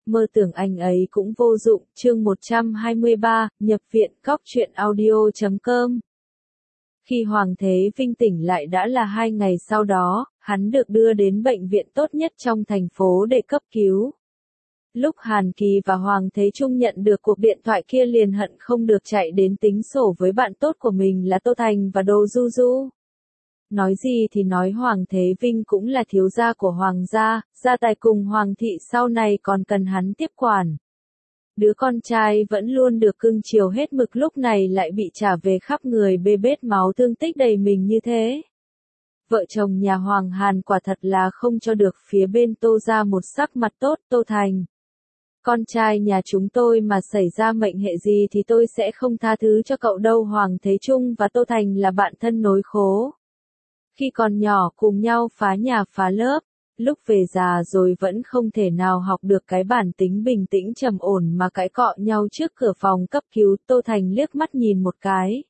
mơ tưởng anh ấy cũng vô dụng, chương 123, nhập viện, Cóc truyện audio.com. Khi Hoàng Thế Vinh tỉnh lại đã là 2 ngày sau đó, hắn được đưa đến bệnh viện tốt nhất trong thành phố để cấp cứu. Lúc Hàn Kỳ và Hoàng Thế Trung nhận được cuộc điện thoại kia liền hận không được chạy đến tính sổ với bạn tốt của mình là Tô Thành và Đồ Du Du. Nói gì thì nói Hoàng Thế Vinh cũng là thiếu gia của Hoàng gia, gia tài cùng Hoàng thị sau này còn cần hắn tiếp quản. Đứa con trai vẫn luôn được cưng chiều hết mực lúc này lại bị trả về khắp người bê bết máu thương tích đầy mình như thế. Vợ chồng nhà Hoàng Hàn quả thật là không cho được phía bên Tô gia một sắc mặt tốt. Tô Thành, con trai nhà chúng tôi mà xảy ra mệnh hệ gì thì tôi sẽ không tha thứ cho cậu đâu. Hoàng Thế Trung và Tô Thành là bạn thân nối khố. Khi còn nhỏ cùng nhau phá nhà phá lớp, lúc về già rồi vẫn không thể nào học được cái bản tính bình tĩnh trầm ổn mà cãi cọ nhau trước cửa phòng cấp cứu. Tô Thành liếc mắt nhìn một cái.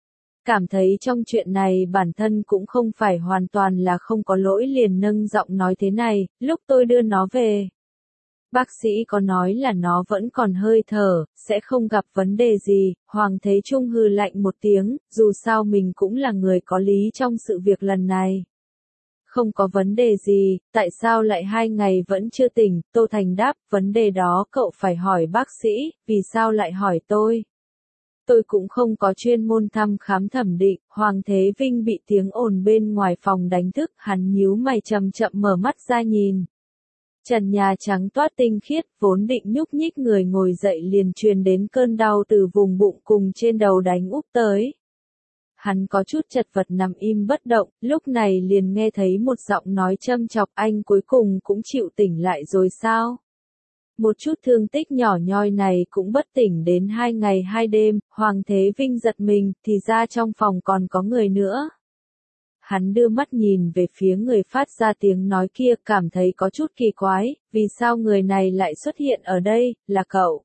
Cảm thấy trong chuyện này bản thân cũng không phải hoàn toàn là không có lỗi liền nâng giọng nói thế này, lúc tôi đưa nó về. Bác sĩ có nói là nó vẫn còn hơi thở, sẽ không gặp vấn đề gì. Hoàng Thế Trung hừ lạnh một tiếng, dù sao mình cũng là người có lý trong sự việc lần này. Không có vấn đề gì, tại sao lại 2 ngày vẫn chưa tỉnh? Tô Thành đáp, vấn đề đó cậu phải hỏi bác sĩ, vì sao lại hỏi tôi? Tôi cũng không có chuyên môn thăm khám thẩm định. Hoàng Thế Vinh bị tiếng ồn bên ngoài phòng đánh thức, hắn nhíu mày chậm chậm mở mắt ra nhìn. Trần nhà trắng toát tinh khiết, vốn định nhúc nhích người ngồi dậy liền truyền đến cơn đau từ vùng bụng cùng trên đầu đánh úp tới. Hắn có chút chật vật nằm im bất động, lúc này liền nghe thấy một giọng nói châm chọc, anh cuối cùng cũng chịu tỉnh lại rồi sao? Một chút thương tích nhỏ nhoi này cũng bất tỉnh đến 2 ngày 2 đêm. Hoàng Thế Vinh giật mình, thì ra trong phòng còn có người nữa. Hắn đưa mắt nhìn về phía người phát ra tiếng nói kia, cảm thấy có chút kỳ quái, vì sao người này lại xuất hiện ở đây, là cậu?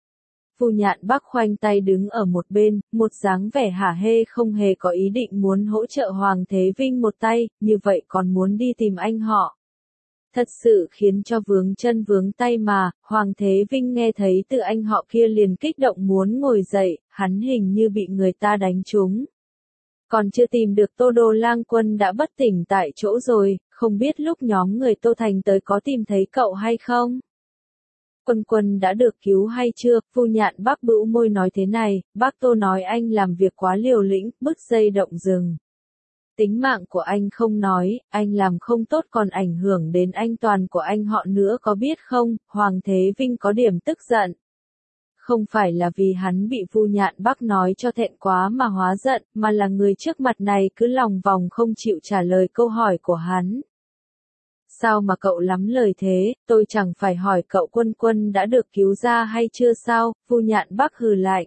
Phu Nhạn Bắc khoanh tay đứng ở một bên, một dáng vẻ hả hê không hề có ý định muốn hỗ trợ Hoàng Thế Vinh một tay, như vậy còn muốn đi tìm anh họ. Thật sự khiến cho vướng chân vướng tay mà. Hoàng Thế Vinh nghe thấy từ anh họ kia liền kích động muốn ngồi dậy, hắn hình như bị người ta đánh trúng. Còn chưa tìm được Tô Đồ Lang Quân đã bất tỉnh tại chỗ rồi, không biết lúc nhóm người Tô Thành tới có tìm thấy cậu hay không? Quân Quân đã được cứu hay chưa? Phu Nhạn Bắc bĩu môi nói thế này, bác Tô nói anh làm việc quá liều lĩnh, bứt dây động rừng. Tính mạng của anh không nói, anh làm không tốt còn ảnh hưởng đến anh toàn của anh họ nữa có biết không? Hoàng Thế Vinh có điểm tức giận. Không phải là vì hắn bị Phu Nhạn Bắc nói cho thẹn quá mà hóa giận, mà là người trước mặt này cứ lòng vòng không chịu trả lời câu hỏi của hắn. Sao mà cậu lắm lời thế, tôi chẳng phải hỏi cậu Quân Quân đã được cứu ra hay chưa sao? Phu Nhạn Bắc hừ lạnh.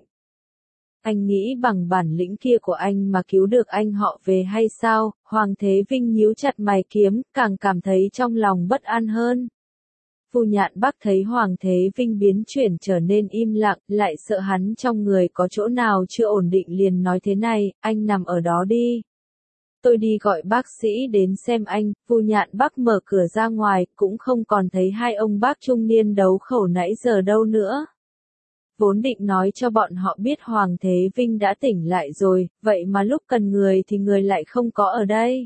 Anh nghĩ bằng bản lĩnh kia của anh mà cứu được anh họ về hay sao? Hoàng Thế Vinh nhíu chặt mày kiếm, càng cảm thấy trong lòng bất an hơn. Phu Nhạn Bắc thấy Hoàng Thế Vinh biến chuyển trở nên im lặng, lại sợ hắn trong người có chỗ nào chưa ổn định liền nói thế này, anh nằm ở đó đi. Tôi đi gọi bác sĩ đến xem anh. Phu Nhạn Bắc mở cửa ra ngoài, cũng không còn thấy hai ông bác trung niên đấu khẩu nãy giờ đâu nữa. Vốn định nói cho bọn họ biết Hoàng Thế Vinh đã tỉnh lại rồi, vậy mà lúc cần người thì người lại không có ở đây.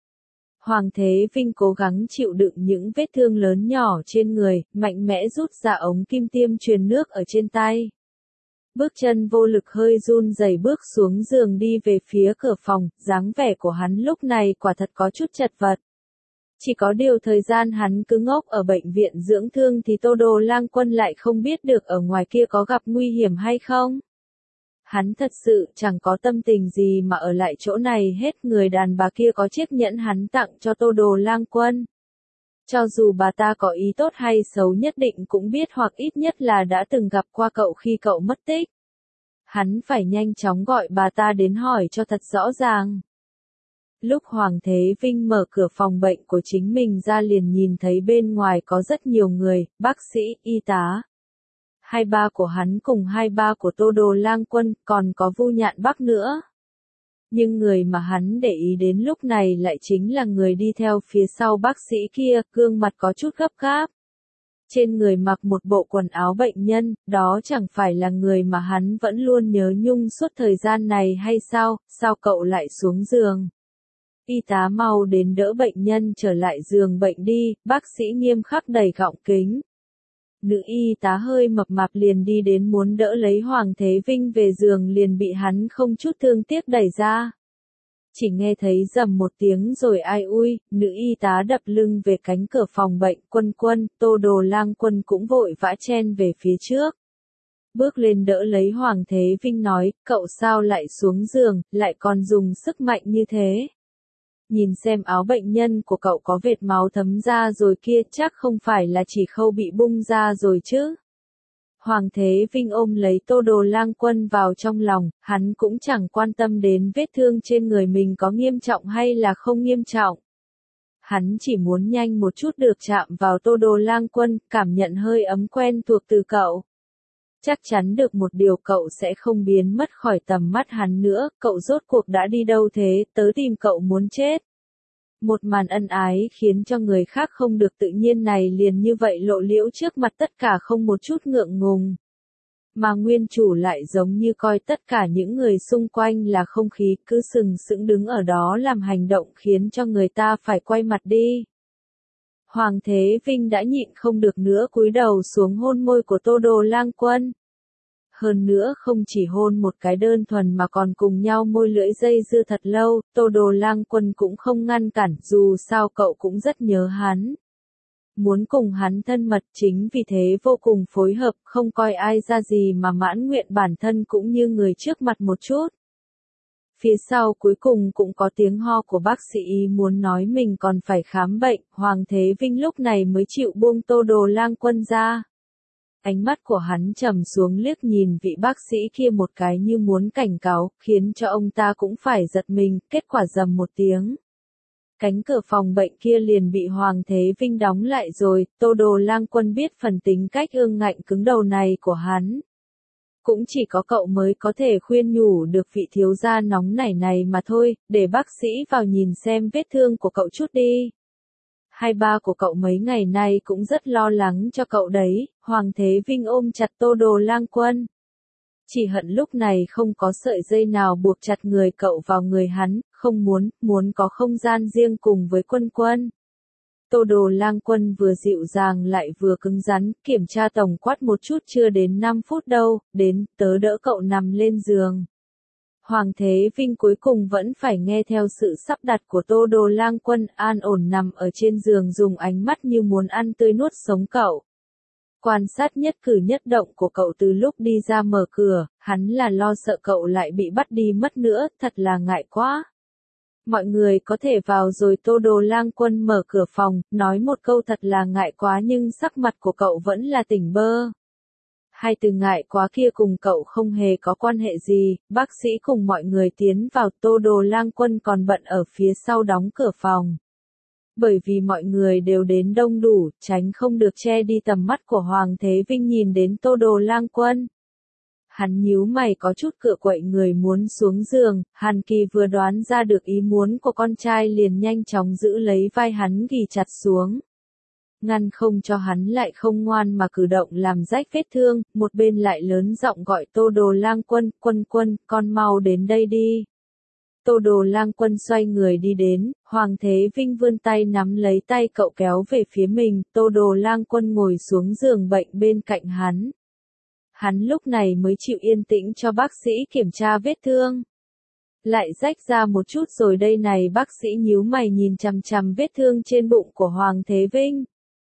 Hoàng Thế Vinh cố gắng chịu đựng những vết thương lớn nhỏ trên người, mạnh mẽ rút ra ống kim tiêm truyền nước ở trên tay. Bước chân vô lực hơi run rẩy bước xuống giường đi về phía cửa phòng, dáng vẻ của hắn lúc này quả thật có chút chật vật. Chỉ có điều thời gian hắn cứ ngốc ở bệnh viện dưỡng thương thì Tô Đồ Lang Quân lại không biết được ở ngoài kia có gặp nguy hiểm hay không. Hắn thật sự chẳng có tâm tình gì mà ở lại chỗ này hết. Người đàn bà kia có chiếc nhẫn hắn tặng cho Tô Đồ Lang Quân. Cho dù bà ta có ý tốt hay xấu nhất định cũng biết hoặc ít nhất là đã từng gặp qua cậu khi cậu mất tích. Hắn phải nhanh chóng gọi bà ta đến hỏi cho thật rõ ràng. Lúc Hoàng Thế Vinh mở cửa phòng bệnh của chính mình ra liền nhìn thấy bên ngoài có rất nhiều người, bác sĩ, y tá. Hai ba của hắn cùng hai ba của Tô Đồ Lang Quân, còn có Phu Nhạn Bắc nữa. Nhưng người mà hắn để ý đến lúc này lại chính là người đi theo phía sau bác sĩ kia, gương mặt có chút gấp gáp. Trên người mặc một bộ quần áo bệnh nhân, đó chẳng phải là người mà hắn vẫn luôn nhớ nhung suốt thời gian này hay sao, sao cậu lại xuống giường? Y tá mau đến đỡ bệnh nhân trở lại giường bệnh đi, bác sĩ nghiêm khắc đầy gọng kính. Nữ y tá hơi mập mạp liền đi đến muốn đỡ lấy Hoàng Thế Vinh về giường liền bị hắn không chút thương tiếc đẩy ra. Chỉ nghe thấy rầm một tiếng rồi ai ui, nữ y tá đập lưng về cánh cửa phòng bệnh. Quân, Tô Đồ Lang Quân cũng vội vã chen về phía trước. Bước lên đỡ lấy Hoàng Thế Vinh nói, cậu sao lại xuống giường, lại còn dùng sức mạnh như thế. Nhìn xem áo bệnh nhân của cậu có vệt máu thấm ra rồi kia, chắc không phải là chỉ khâu bị bung ra rồi chứ. Hoàng Thế Vinh ôm lấy Tô Đồ Lang Quân vào trong lòng, hắn cũng chẳng quan tâm đến vết thương trên người mình có nghiêm trọng hay là không nghiêm trọng. Hắn chỉ muốn nhanh một chút được chạm vào Tô Đồ Lang Quân, cảm nhận hơi ấm quen thuộc từ cậu. Chắc chắn được một điều, cậu sẽ không biến mất khỏi tầm mắt hắn nữa, cậu rốt cuộc đã đi đâu thế, tớ tìm cậu muốn chết. Một màn ân ái khiến cho người khác không được tự nhiên này liền như vậy lộ liễu trước mặt tất cả không một chút ngượng ngùng. Mà nguyên chủ lại giống như coi tất cả những người xung quanh là không khí, cứ sừng sững đứng ở đó làm hành động khiến cho người ta phải quay mặt đi. Hoàng Thế Vinh đã nhịn không được nữa cúi đầu xuống hôn môi của Tô Đồ Lang Quân. Hơn nữa không chỉ hôn một cái đơn thuần mà còn cùng nhau môi lưỡi dây dưa thật lâu, Tô Đồ Lang Quân cũng không ngăn cản, dù sao cậu cũng rất nhớ hắn. Muốn cùng hắn thân mật, chính vì thế vô cùng phối hợp, không coi ai ra gì mà mãn nguyện bản thân cũng như người trước mặt một chút. Phía sau cuối cùng cũng có tiếng ho của bác sĩ muốn nói mình còn phải khám bệnh, Hoàng Thế Vinh lúc này mới chịu buông Tô Đồ Lang Quân ra. Ánh mắt của hắn trầm xuống liếc nhìn vị bác sĩ kia một cái như muốn cảnh cáo, khiến cho ông ta cũng phải giật mình, kết quả rầm một tiếng. Cánh cửa phòng bệnh kia liền bị Hoàng Thế Vinh đóng lại rồi, Tô Đồ Lang Quân biết phần tính cách ương ngạnh cứng đầu này của hắn. Cũng chỉ có cậu mới có thể khuyên nhủ được vị thiếu gia nóng nảy này mà thôi, để bác sĩ vào nhìn xem vết thương của cậu chút đi. Hai ba của cậu mấy ngày nay cũng rất lo lắng cho cậu đấy, Hoàng Thế Vinh ôm chặt Tô Đồ Lang Quân. Chỉ hận lúc này không có sợi dây nào buộc chặt người cậu vào người hắn, không muốn có không gian riêng cùng với Quân. Tô Đồ Lang Quân vừa dịu dàng lại vừa cứng rắn, kiểm tra tổng quát một chút chưa đến 5 phút đâu, đến, tớ đỡ cậu nằm lên giường. Hoàng Thế Vinh cuối cùng vẫn phải nghe theo sự sắp đặt của Tô Đồ Lang Quân, an ổn nằm ở trên giường dùng ánh mắt như muốn ăn tươi nuốt sống cậu. Quan sát nhất cử nhất động của cậu từ lúc đi ra mở cửa, hắn là lo sợ cậu lại bị bắt đi mất nữa, thật là ngại quá. Mọi người có thể vào rồi. Tô Đồ Lang Quân mở cửa phòng, nói một câu thật là ngại quá nhưng sắc mặt của cậu vẫn là tỉnh bơ. Hai từ ngại quá kia cùng cậu không hề có quan hệ gì, bác sĩ cùng mọi người tiến vào, Tô Đồ Lang Quân còn bận ở phía sau đóng cửa phòng. Bởi vì mọi người đều đến đông đủ, tránh không được che đi tầm mắt của Hoàng Thế Vinh nhìn đến Tô Đồ Lang Quân. Hắn nhíu mày có chút cựa quậy người muốn xuống giường, Hàn Kỳ vừa đoán ra được ý muốn của con trai liền nhanh chóng giữ lấy vai hắn ghì chặt xuống. Ngăn không cho hắn lại không ngoan mà cử động làm rách vết thương, một bên lại lớn giọng gọi Tô Đồ Lang Quân, Quân, con mau đến đây đi. Tô Đồ Lang Quân xoay người đi đến, Hoàng Thế Vinh vươn tay nắm lấy tay cậu kéo về phía mình, Tô Đồ Lang Quân ngồi xuống giường bệnh bên cạnh hắn. Hắn lúc này mới chịu yên tĩnh cho bác sĩ kiểm tra vết thương. Lại rách ra một chút rồi đây này, bác sĩ nhíu mày nhìn chằm chằm vết thương trên bụng của Hoàng Thế Vinh.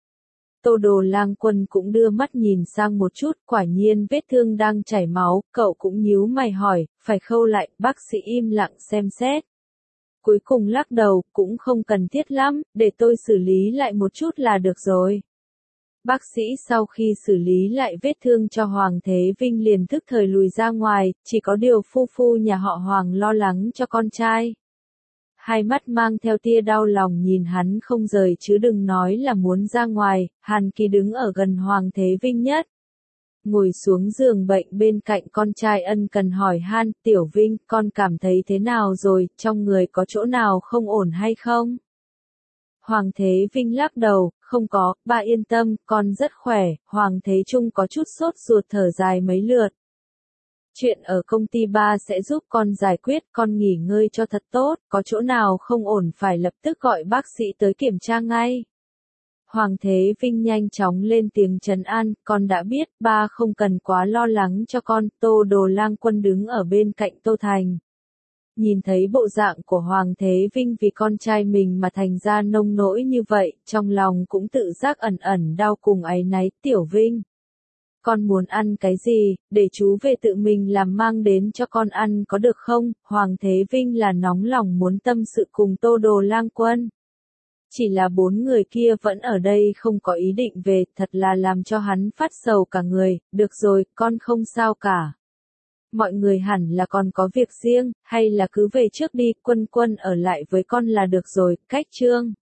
Tô Đồ Lang Quân cũng đưa mắt nhìn sang một chút, quả nhiên vết thương đang chảy máu, cậu cũng nhíu mày hỏi, phải khâu lại, bác sĩ im lặng xem xét. Cuối cùng lắc đầu, cũng không cần thiết lắm, để tôi xử lý lại một chút là được rồi. Bác sĩ sau khi xử lý lại vết thương cho Hoàng Thế Vinh liền thức thời lùi ra ngoài, chỉ có điều phu nhà họ Hoàng lo lắng cho con trai. Hai mắt mang theo tia đau lòng nhìn hắn không rời chứ đừng nói là muốn ra ngoài. Hàn Kỳ đứng ở gần Hoàng Thế Vinh nhất. Ngồi xuống giường bệnh bên cạnh con trai ân cần hỏi han, Tiểu Vinh, con cảm thấy thế nào rồi, trong người có chỗ nào không ổn hay không? Hoàng Thế Vinh lắc đầu, không có, ba yên tâm, con rất khỏe. Hoàng Thế Trung có chút sốt ruột thở dài mấy lượt. Chuyện ở công ty ba sẽ giúp con giải quyết, con nghỉ ngơi cho thật tốt, có chỗ nào không ổn phải lập tức gọi bác sĩ tới kiểm tra ngay. Hoàng Thế Vinh nhanh chóng lên tiếng trấn an, con đã biết, ba không cần quá lo lắng cho con. Tô Đồ Lang Quân đứng ở bên cạnh Tô Thành. Nhìn thấy bộ dạng của Hoàng Thế Vinh vì con trai mình mà thành ra nông nỗi như vậy, trong lòng cũng tự giác ẩn ẩn đau cùng áy náy. Tiểu Vinh, con muốn ăn cái gì, để chú về tự mình làm mang đến cho con ăn có được không? Hoàng Thế Vinh là nóng lòng muốn tâm sự cùng Tô Đồ Lang Quân. Chỉ là bốn người kia vẫn ở đây không có ý định về, thật là làm cho hắn phát sầu cả người. Được rồi, con không sao cả. Mọi người hẳn là còn có việc riêng, hay là cứ về trước đi, Quân Quân ở lại với con là được rồi. Cách Chương